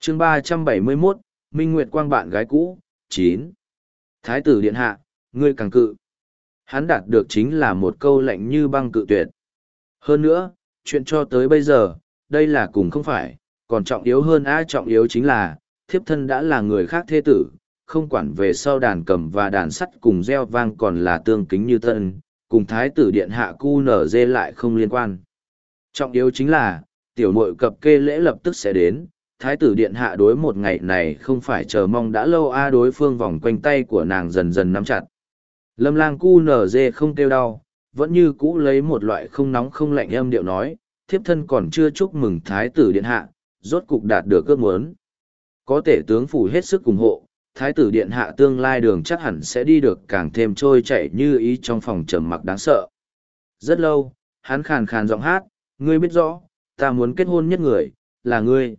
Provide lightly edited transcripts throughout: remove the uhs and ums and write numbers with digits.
chương 371, Minh Nguyệt Quang bạn gái cũ, 9. Thái tử điện hạ, ngươi càng cự. Hắn đạt được chính là một câu lệnh như băng cự tuyệt. Hơn nữa, chuyện cho tới bây giờ, đây là cùng không phải, còn trọng yếu hơn trọng yếu chính là, thiếp thân đã là người khác thế tử, không quản về sau đàn cầm và đàn sắt cùng reo vang còn là tương kính như tân, cùng thái tử điện hạ cu nở dê lại không liên quan. Trọng yếu chính là, tiểu muội cập kê lễ lập tức sẽ đến, thái tử điện hạ đối một ngày này không phải chờ mong đã lâu đối phương vòng quanh tay của nàng dần dần nắm chặt. Lâm lang cu nở dê không kêu đau, vẫn như cũ lấy một loại không nóng không lạnh âm điệu nói, thiếp thân còn chưa chúc mừng thái tử điện hạ, rốt cục đạt được ước muốn. Có tể tướng phủ hết sức ủng hộ, thái tử điện hạ tương lai đường chắc hẳn sẽ đi được càng thêm trôi chảy như ý trong phòng trầm mặc đáng sợ. Rất lâu, hắn khàn khàn giọng hát, ngươi biết rõ, ta muốn kết hôn nhất người, là ngươi.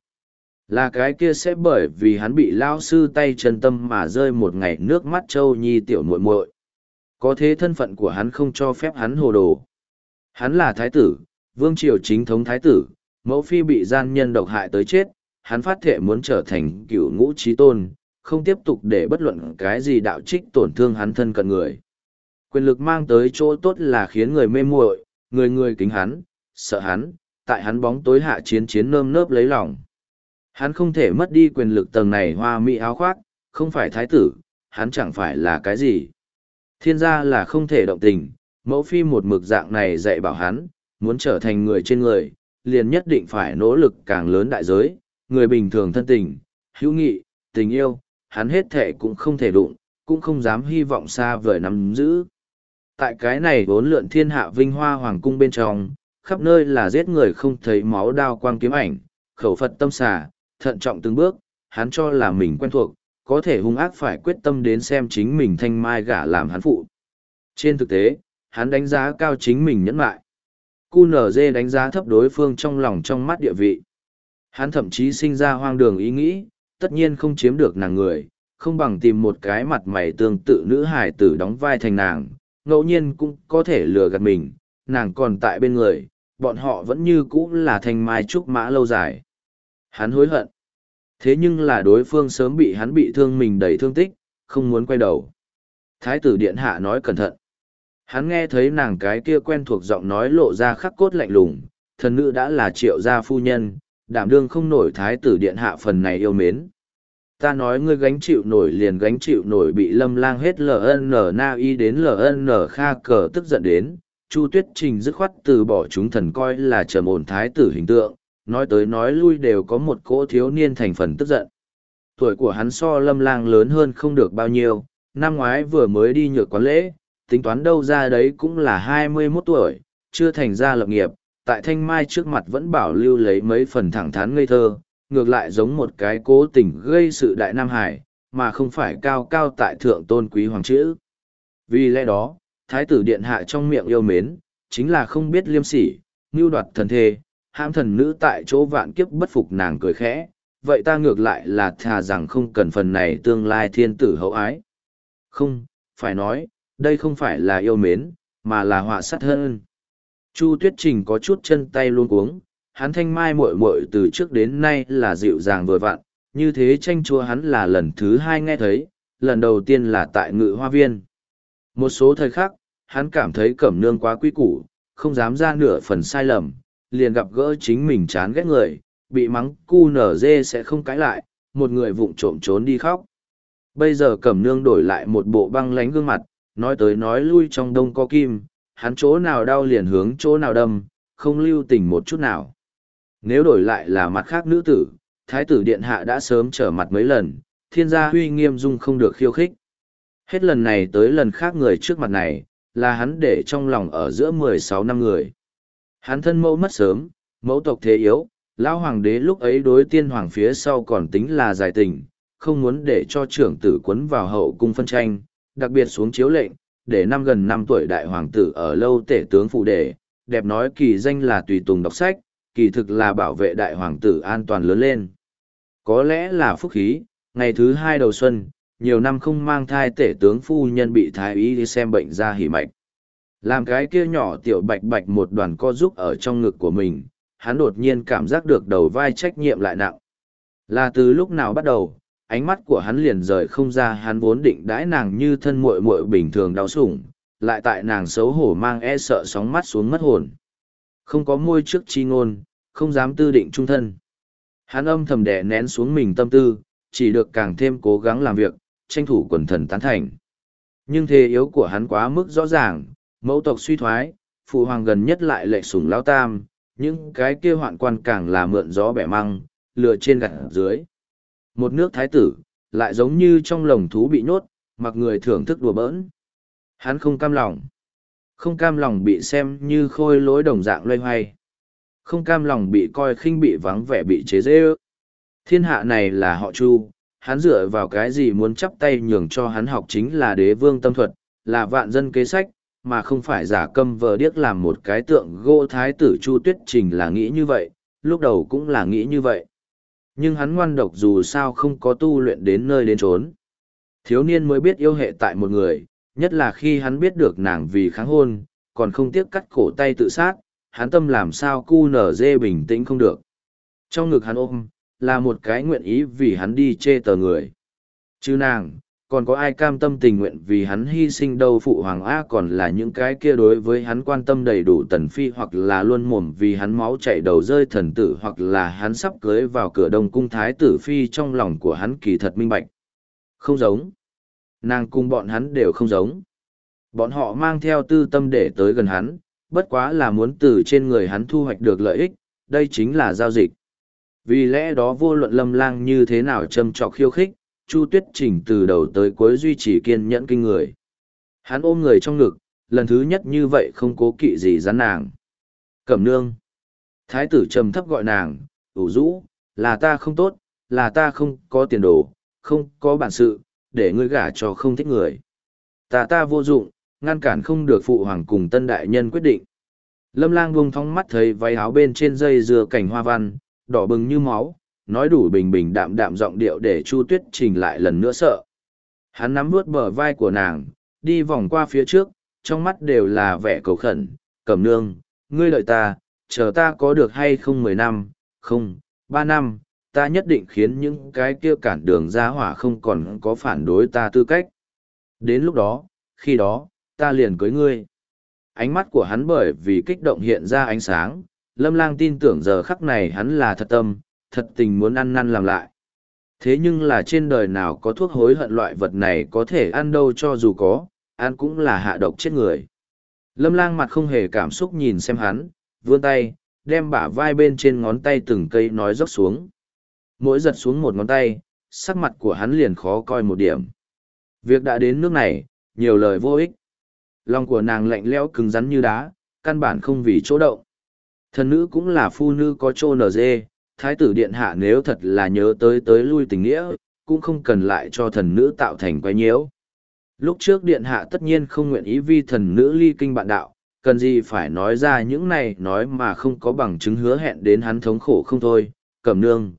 Là cái kia sẽ bởi vì hắn bị lao sư tay chân tâm mà rơi một ngày nước mắt châu nhi tiểu muội muội. Có thế thân phận của hắn không cho phép hắn hồ đồ. Hắn là thái tử, vương triều chính thống thái tử, mẫu phi bị gian nhân độc hại tới chết, hắn phát thệ muốn trở thành cửu ngũ trí tôn, không tiếp tục để bất luận cái gì đạo trích tổn thương hắn thân cận người. Quyền lực mang tới chỗ tốt là khiến người mê muội, người người kính hắn, sợ hắn, tại hắn bóng tối hạ chiến chiến nơm nớp lấy lòng. Hắn không thể mất đi quyền lực tầng này hoa mỹ áo khoác, không phải thái tử, hắn chẳng phải là cái gì. Thiên gia là không thể động tình, mẫu phi một mực dạng này dạy bảo hắn, muốn trở thành người trên người, liền nhất định phải nỗ lực càng lớn đại giới, người bình thường thân tình, hữu nghị, tình yêu, hắn hết thể cũng không thể đụng, cũng không dám hy vọng xa vời nắm giữ. Tại cái này vốn lượn thiên hạ vinh hoa hoàng cung bên trong, khắp nơi là giết người không thấy máu đao quang kiếm ảnh, khẩu Phật tâm xà, thận trọng từng bước, hắn cho là mình quen thuộc, có thể hung ác phải quyết tâm đến xem chính mình thanh mai gả làm hắn phụ. Trên thực tế, hắn đánh giá cao chính mình nhẫn mại. QNZ đánh giá thấp đối phương trong lòng trong mắt địa vị. Hắn thậm chí sinh ra hoang đường ý nghĩ, tất nhiên không chiếm được nàng người, không bằng tìm một cái mặt mày tương tự nữ hài tử đóng vai thành nàng, ngẫu nhiên cũng có thể lừa gạt mình, nàng còn tại bên người, bọn họ vẫn như cũ là thanh mai trúc mã lâu dài. Hắn hối hận. Thế nhưng là đối phương sớm bị hắn bị thương mình đầy thương tích, không muốn quay đầu. Thái tử điện hạ nói cẩn thận. Hắn nghe thấy nàng cái kia quen thuộc giọng nói lộ ra khắc cốt lạnh lùng, thần nữ đã là Triệu gia phu nhân, đảm đương không nổi thái tử điện hạ phần này yêu mến. Ta nói ngươi gánh chịu nổi liền gánh chịu nổi, bị Lâm Lang hết LN Na Y đến LN Kha cờ tức giận đến, Chu Tuyết Trình dứt khoát từ bỏ chúng thần coi là trầm ổn thái tử hình tượng, nói tới nói lui đều có một cỗ thiếu niên thành phần tức giận. Tuổi của hắn so Lâm Lang lớn hơn không được bao nhiêu, năm ngoái vừa mới đi nhược quán lễ, tính toán đâu ra đấy cũng là 21 tuổi, chưa thành ra lập nghiệp, tại Thanh Mai trước mặt vẫn bảo lưu lấy mấy phần thẳng thắn ngây thơ, ngược lại giống một cái cố tình gây sự đại Nam Hải, mà không phải cao cao tại thượng tôn quý hoàng chữ. Vì lẽ đó, Thái tử điện hạ trong miệng yêu mến, chính là không biết liêm sỉ, mưu đoạt thần thê, hãm thần nữ tại chỗ vạn kiếp bất phục. Nàng cười khẽ, vậy ta ngược lại là thà rằng không cần phần này tương lai thiên tử hậu ái. Không, phải nói, đây không phải là yêu mến, mà là họa sát hơn. Chu Tuyết Trình có chút chân tay luôn cuống, hắn Thanh Mai muội muội từ trước đến nay là dịu dàng vừa vặn, như thế tranh chua hắn là lần thứ hai nghe thấy, lần đầu tiên là tại Ngự Hoa Viên. Một số thời khắc, hắn cảm thấy Cẩm Nương quá quý củ, không dám ra nửa phần sai lầm, liền gặp gỡ chính mình chán ghét người, bị mắng cu nở dê sẽ không cãi lại, một người vụng trộm trốn đi khóc. Bây giờ Cẩm Nương đổi lại một bộ băng lánh gương mặt, nói tới nói lui trong đông có kim, hắn chỗ nào đau liền hướng chỗ nào đâm, không lưu tình một chút nào. Nếu đổi lại là mặt khác nữ tử, Thái tử điện hạ đã sớm trở mặt mấy lần, thiên gia huy nghiêm dung không được khiêu khích. Hết lần này tới lần khác người trước mặt này, là hắn để trong lòng ở giữa 16 năm người. Hắn thân mẫu mất sớm, mẫu tộc thế yếu, lão hoàng đế lúc ấy đối tiên hoàng phía sau còn tính là dài tình, không muốn để cho trưởng tử quấn vào hậu cung phân tranh, đặc biệt xuống chiếu lệnh, để gần năm tuổi đại hoàng tử ở lâu tể tướng phụ đề, đẹp nói kỳ danh là tùy tùng đọc sách, kỳ thực là bảo vệ đại hoàng tử an toàn lớn lên. Có lẽ là phúc khí, ngày thứ 2 đầu xuân, nhiều năm không mang thai tể tướng phu nhân bị thái y đi xem bệnh ra hỉ mạch. Làm cái kia nhỏ tiểu bạch bạch một đoàn co giúp ở trong ngực của mình, hắn đột nhiên cảm giác được đầu vai trách nhiệm lại nặng. Là từ lúc nào bắt đầu, ánh mắt của hắn liền rời không ra, hắn vốn định đãi nàng như thân muội muội bình thường đau sủng, lại tại nàng xấu hổ mang e sợ sóng mắt xuống mất hồn. Không có môi trước chi ngôn, không dám tư định trung thân. Hắn âm thầm đè nén xuống mình tâm tư, chỉ được càng thêm cố gắng làm việc, tranh thủ quần thần tán thành. Nhưng thế yếu của hắn quá mức rõ ràng, mẫu tộc suy thoái, phụ hoàng gần nhất lại lệ sủng lao tam, những cái kia hoạn quan càng là mượn gió bẻ măng, lừa trên gặt dưới. Một nước thái tử, lại giống như trong lồng thú bị nhốt, mặc người thưởng thức đùa bỡn. Hắn không cam lòng. Không cam lòng bị xem như khôi lỗi đồng dạng loay hoay. Không cam lòng bị coi khinh, bị vắng vẻ, bị chế dễ ước. Thiên hạ này là họ Chu, hắn dựa vào cái gì muốn chắp tay nhường cho hắn học chính là đế vương tâm thuật, là vạn dân kế sách, mà không phải giả câm vờ điếc làm một cái tượng gỗ. Thái tử Chu Tuyết Trình là nghĩ như vậy, lúc đầu cũng là nghĩ như vậy. Nhưng hắn ngoan độc dù sao không có tu luyện đến nơi đến chốn. Thiếu niên mới biết yêu hệ tại một người, nhất là khi hắn biết được nàng vì kháng hôn, còn không tiếc cắt cổ tay tự sát, hắn tâm làm sao cu nở dê bình tĩnh không được. Trong ngực hắn ôm, là một cái nguyện ý vì hắn đi chê tờ người. Chứ nàng, còn có ai cam tâm tình nguyện vì hắn hy sinh đâu. Phụ hoàng A còn là những cái kia đối với hắn quan tâm đầy đủ tần phi, hoặc là luôn mồm vì hắn máu chảy đầu rơi thần tử, hoặc là hắn sắp cưới vào cửa đông cung thái tử phi. Trong lòng của hắn kỳ thật minh bạch. Không giống. Nàng cùng bọn hắn đều không giống. Bọn họ mang theo tư tâm để tới gần hắn, bất quá là muốn từ trên người hắn thu hoạch được lợi ích, đây chính là giao dịch. Vì lẽ đó vô luận Lâm Lang như thế nào châm trọc khiêu khích, Chu Tuyết Trình từ đầu tới cuối duy trì kiên nhẫn kinh người. Hắn ôm người trong ngực, lần thứ nhất như vậy không cố kỵ gì rắn nàng. Cẩm nương. Thái tử trầm thấp gọi nàng, ủ rũ, là ta không tốt, là ta không có tiền đồ, không có bản sự, để ngươi gả cho không thích người. Ta vô dụng, ngăn cản không được phụ hoàng cùng tân đại nhân quyết định. Lâm Lang buông thong mắt thấy váy áo bên trên dây dưa cảnh hoa văn, đỏ bừng như máu, nói đủ bình bình đạm đạm giọng điệu để Chu Tuyết Trình lại lần nữa sợ. Hắn nắm vuốt bờ vai của nàng, đi vòng qua phía trước, trong mắt đều là vẻ cầu khẩn. Cẩm nương, ngươi đợi ta, chờ ta có được hay không 10 năm, không, 3 năm, ta nhất định khiến những cái kia cản đường ra hỏa không còn có phản đối ta tư cách. Đến lúc đó, khi đó, ta liền cưới ngươi. Ánh mắt của hắn bởi vì kích động hiện ra ánh sáng, Lâm Lang tin tưởng giờ khắc này hắn là thật tâm, thật tình muốn ăn năn làm lại. Thế nhưng là trên đời nào có thuốc hối hận loại vật này có thể ăn đâu, cho dù có, ăn cũng là hạ độc chết người. Lâm Lang mặt không hề cảm xúc nhìn xem hắn, vươn tay, đem bả vai bên trên ngón tay từng cây nói dốc xuống. Mỗi giật xuống một ngón tay, sắc mặt của hắn liền khó coi một điểm. Việc đã đến nước này, nhiều lời vô ích. Lòng của nàng lạnh lẽo cứng rắn như đá, căn bản không vì chỗ động. Thần nữ cũng là phu nữ có chỗ nở dê, thái tử điện hạ nếu thật là nhớ tới lui tình nghĩa, cũng không cần lại cho thần nữ tạo thành quái nhiễu. Lúc trước điện hạ tất nhiên không nguyện ý vì thần nữ ly kinh bạn đạo, cần gì phải nói ra những này nói mà không có bằng chứng hứa hẹn đến hắn thống khổ không thôi. Cẩm nương,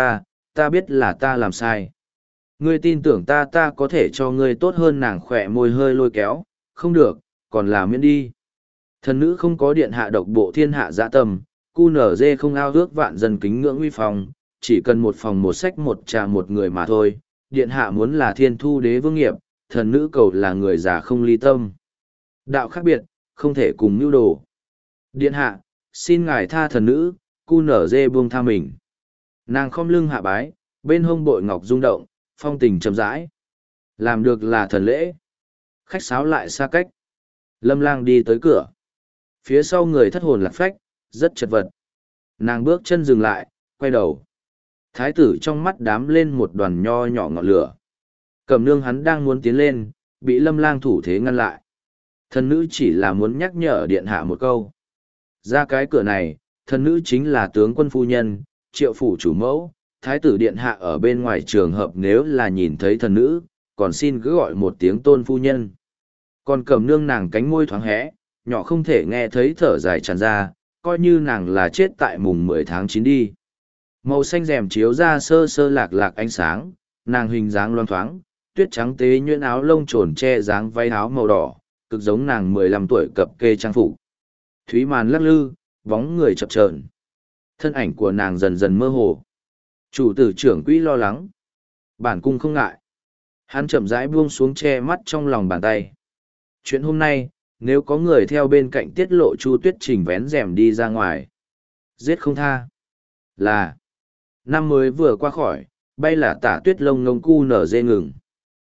ta biết là ta làm sai. Ngươi tin tưởng ta có thể cho ngươi tốt hơn. Nàng khỏe môi hơi lôi kéo, không được, còn là miễn đi. Thần nữ không có điện hạ độc bộ thiên hạ dạ tâm, QNZ không ao ước vạn dân kính ngưỡng uy phòng, chỉ cần một phòng một sách một trà một người mà thôi. Điện hạ muốn là thiên thu đế vương nghiệp, thần nữ cầu là người già không ly tâm. Đạo khác biệt, không thể cùng mưu đồ. Điện hạ, xin ngài tha thần nữ, QNZ buông tha mình. Nàng khom lưng hạ bái, bên hông bội ngọc rung động, phong tình chậm rãi. Làm được là thần lễ. Khách sáo lại xa cách. Lâm Lang đi tới cửa. Phía sau người thất hồn lạc phách, rất chật vật. Nàng bước chân dừng lại, quay đầu. Thái tử trong mắt đám lên một đoàn nho nhỏ ngọn lửa. Cẩm nương hắn đang muốn tiến lên, bị Lâm Lang thủ thế ngăn lại. Thần nữ chỉ là muốn nhắc nhở điện hạ một câu. Ra cái cửa này, thần nữ chính là tướng quân phu nhân, Triệu phủ chủ mẫu. Thái tử điện hạ ở bên ngoài trường hợp nếu là nhìn thấy thần nữ, còn xin cứ gọi một tiếng tôn phu nhân. Còn Cẩm nương nàng cánh môi thoáng hé, nhỏ không thể nghe thấy thở dài tràn ra, coi như nàng là chết tại mùng 10 tháng 9 đi. Màu xanh rèm chiếu ra sơ sơ lạc lạc ánh sáng, nàng hình dáng loang thoáng, tuyết trắng tế nhuyễn áo lông trồn che dáng váy áo màu đỏ, cực giống nàng 15 tuổi cập kê trang phục. Thúy màn lắc lư, bóng người chập chờn. Thân ảnh của nàng dần dần mơ hồ. Chủ tử trưởng quỹ lo lắng. Bản cung không ngại. Hắn chậm rãi buông xuống che mắt trong lòng bàn tay. Chuyện hôm nay, nếu có người theo bên cạnh tiết lộ Chu Tuyết Trình vén rèm đi ra ngoài. Giết không tha. Là. Năm mới vừa qua khỏi, bay là tả tuyết lông ngông cu nở dê ngừng.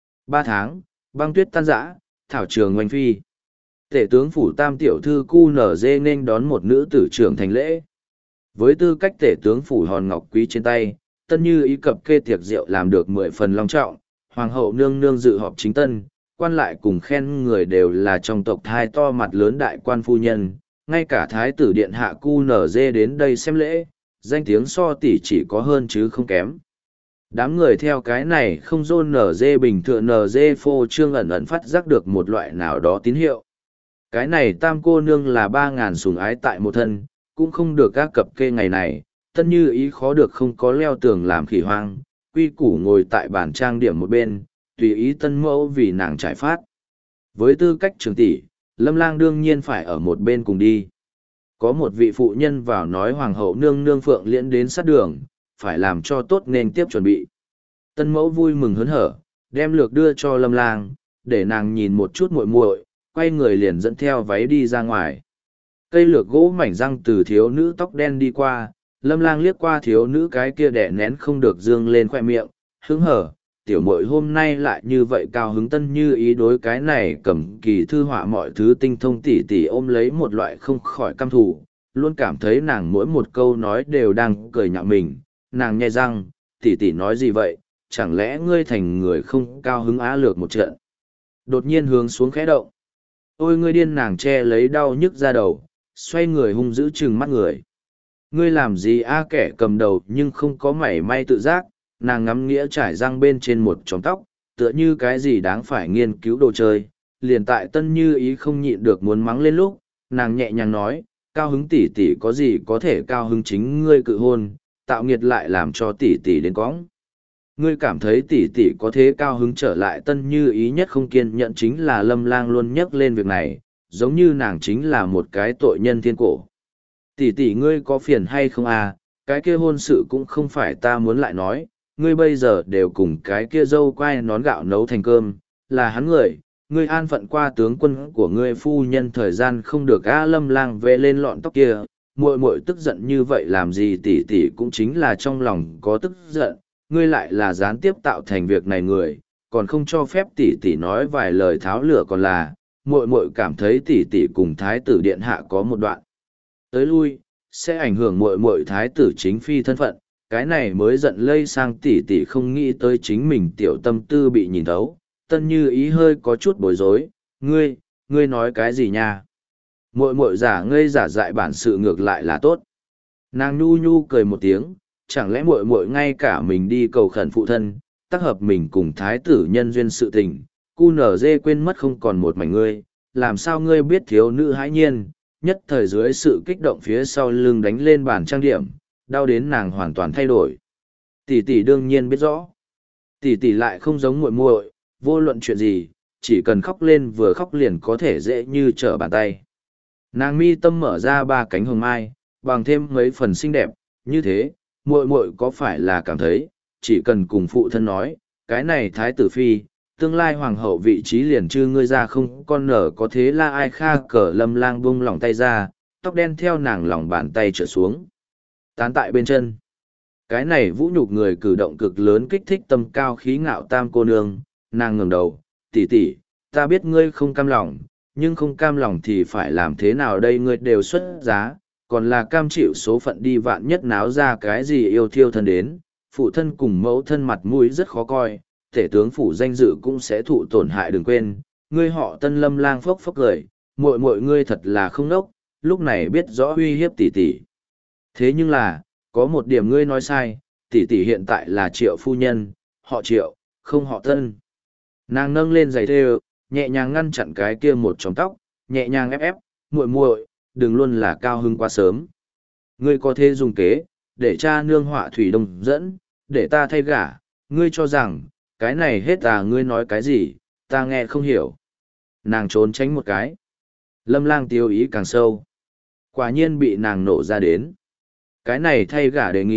3 tháng, băng tuyết tan rã, thảo trường oanh phi. Tể tướng phủ tam tiểu thư cu nở dê nên đón một nữ tử trưởng thành lễ. Với tư cách tể tướng phủ hòn ngọc quý trên tay, tân như ý cập kê tiệc rượu làm được 10 phần long trọng, hoàng hậu nương nương dự họp chính tân, quan lại cùng khen người đều là trong tộc thai to mặt lớn đại quan phu nhân, ngay cả thái tử điện hạ cu nở dê đến đây xem lễ, danh tiếng so tỷ chỉ có hơn chứ không kém. Đám người theo cái này không dôn nở dê bình thường nở dê phô trương ẩn ẩn phát giác được một loại nào đó tín hiệu. Cái này tam cô nương là 3.000 sủng ái tại một thân, cũng không được các cập kê ngày này, tân như ý khó được không có leo tường làm khỉ hoang, quy củ ngồi tại bàn trang điểm một bên, tùy ý tân mẫu vì nàng trải phát. Với tư cách trưởng tỷ, Lâm Lang đương nhiên phải ở một bên cùng đi. Có một vị phụ nhân vào nói hoàng hậu nương nương Phượng Liễn đến sát đường, phải làm cho tốt nên tiếp chuẩn bị. Tân mẫu vui mừng hớn hở, đem lược đưa cho Lâm Lang, để nàng nhìn một chút muội muội, quay người liền dẫn theo váy đi ra ngoài. Cây lược gỗ mảnh răng từ thiếu nữ tóc đen đi qua, Lâm Lang liếc qua thiếu nữ cái kia đẻ nén không được dương lên khoe miệng, hứng hở, tiểu muội hôm nay lại như vậy cao hứng tân như ý đối cái này cầm kỳ thư họa mọi thứ tinh thông tỉ tỉ ôm lấy một loại không khỏi căm thù, luôn cảm thấy nàng mỗi một câu nói đều đang cười nhạo mình, nàng nhe răng, tỉ tỉ nói gì vậy, chẳng lẽ ngươi thành người không cao hứng á lược một trận. Đột nhiên hướng xuống khẽ động. Ôi ngươi điên nàng che lấy đau nhức ra đầu, xoay người hung dữ chừng mắt người. Ngươi làm gì a kẻ cầm đầu nhưng không có mảy may tự giác, nàng ngắm nghĩa trải răng bên trên một chóm tóc, tựa như cái gì đáng phải nghiên cứu đồ chơi. Liền tại tân như ý không nhịn được muốn mắng lên lúc, nàng nhẹ nhàng nói, cao hứng tỷ tỷ có gì có thể cao hứng chính ngươi cự hôn, tạo nghiệt lại làm cho tỷ tỷ đến cõng. Ngươi cảm thấy tỷ tỷ có thế cao hứng trở lại tân như ý nhất không kiên nhẫn chính là Lâm Lang luôn nhắc lên việc này, giống như nàng chính là một cái tội nhân thiên cổ. Tỷ tỷ ngươi có phiền hay không à, cái kia hôn sự cũng không phải ta muốn lại nói, ngươi bây giờ đều cùng cái kia dâu quai nón gạo nấu thành cơm, là hắn người, ngươi an phận qua tướng quân của ngươi phu nhân thời gian không được a Lâm Lang về lên lọn tóc kia, muội muội tức giận như vậy làm gì tỷ tỷ cũng chính là trong lòng có tức giận, ngươi lại là gián tiếp tạo thành việc này người, còn không cho phép tỷ tỷ nói vài lời tháo lửa còn là, muội muội cảm thấy tỷ tỷ cùng thái tử điện hạ có một đoạn tới lui, sẽ ảnh hưởng muội muội thái tử chính phi thân phận, cái này mới giận lây sang tỷ tỷ không nghĩ tới chính mình tiểu tâm tư bị nhìn thấu, tân như ý hơi có chút bối rối, ngươi nói cái gì nha? Muội muội giả ngây giả dại bản sự ngược lại là tốt. Nàng nhu nhu cười một tiếng, chẳng lẽ muội muội ngay cả mình đi cầu khẩn phụ thân, tác hợp mình cùng thái tử nhân duyên sự tình, cu nở dê quên mất không còn một mảnh ngươi, làm sao ngươi biết thiếu nữ hãi nhiên, nhất thời dưới sự kích động phía sau lưng đánh lên bàn trang điểm, đau đến nàng hoàn toàn thay đổi. Tỷ tỷ đương nhiên biết rõ. Tỷ tỷ lại không giống muội muội, vô luận chuyện gì, chỉ cần khóc lên vừa khóc liền có thể dễ như trở bàn tay. Nàng mi tâm mở ra 3 cánh hồng mai, bằng thêm mấy phần xinh đẹp, như thế, muội muội có phải là cảm thấy, chỉ cần cùng phụ thân nói, cái này thái tử phi, tương lai hoàng hậu vị trí liền chư ngươi ra không con nở có thế la ai kha cờ Lâm Lang bung lòng tay ra, tóc đen theo nàng lòng bàn tay trở xuống. Tán tại bên chân. Cái này vũ nhục người cử động cực lớn kích thích tâm cao khí ngạo tam cô nương, nàng ngẩng đầu, tỷ tỷ, ta biết ngươi không cam lòng, nhưng không cam lòng thì phải làm thế nào đây ngươi đều xuất giá, còn là cam chịu số phận đi vạn nhất náo ra cái gì yêu thiêu thân đến, phụ thân cùng mẫu thân mặt mũi rất khó coi, tể tướng phủ danh dự cũng sẽ thụ tổn hại đừng quên, ngươi họ Tân Lâm Lang phốc phốc cười, muội muội ngươi thật là không nốc, lúc này biết rõ uy hiếp tỷ tỷ. Thế nhưng là, có một điểm ngươi nói sai, tỷ tỷ hiện tại là Triệu phu nhân, họ Triệu, không họ Tân. Nàng nâng lên giày thêu, nhẹ nhàng ngăn chặn cái kia một chòm tóc, nhẹ nhàng ép, muội muội, đừng luôn là cao hứng quá sớm. Ngươi có thể dùng kế, để cha nương họa thủy đông dẫn, để ta thay gả, ngươi cho rằng, cái này hết ngươi nói cái gì, ta nghe không hiểu. Nàng trốn tránh một cái. Lâm Lang tiêu ý càng sâu. Quả nhiên bị nàng nổ ra đến. Cái này thay gả đề nghị,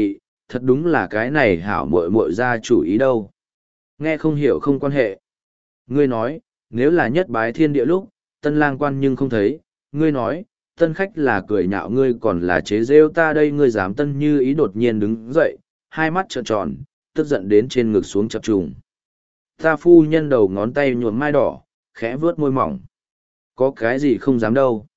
thật đúng là cái này hảo muội muội ra chủ ý đâu. Nghe không hiểu không quan hệ. Ngươi nói, nếu là nhất bái thiên địa lúc, tân lang quan nhưng không thấy, ngươi nói, tân khách là cười nhạo ngươi còn là chế rêu ta đây, ngươi dám tân như ý đột nhiên đứng dậy, hai mắt trợn tròn, tức giận đến trên ngực xuống chập trùng. Ta phu nhân đầu ngón tay nhuộm mai đỏ, khẽ vướt môi mỏng. Có cái gì không dám đâu.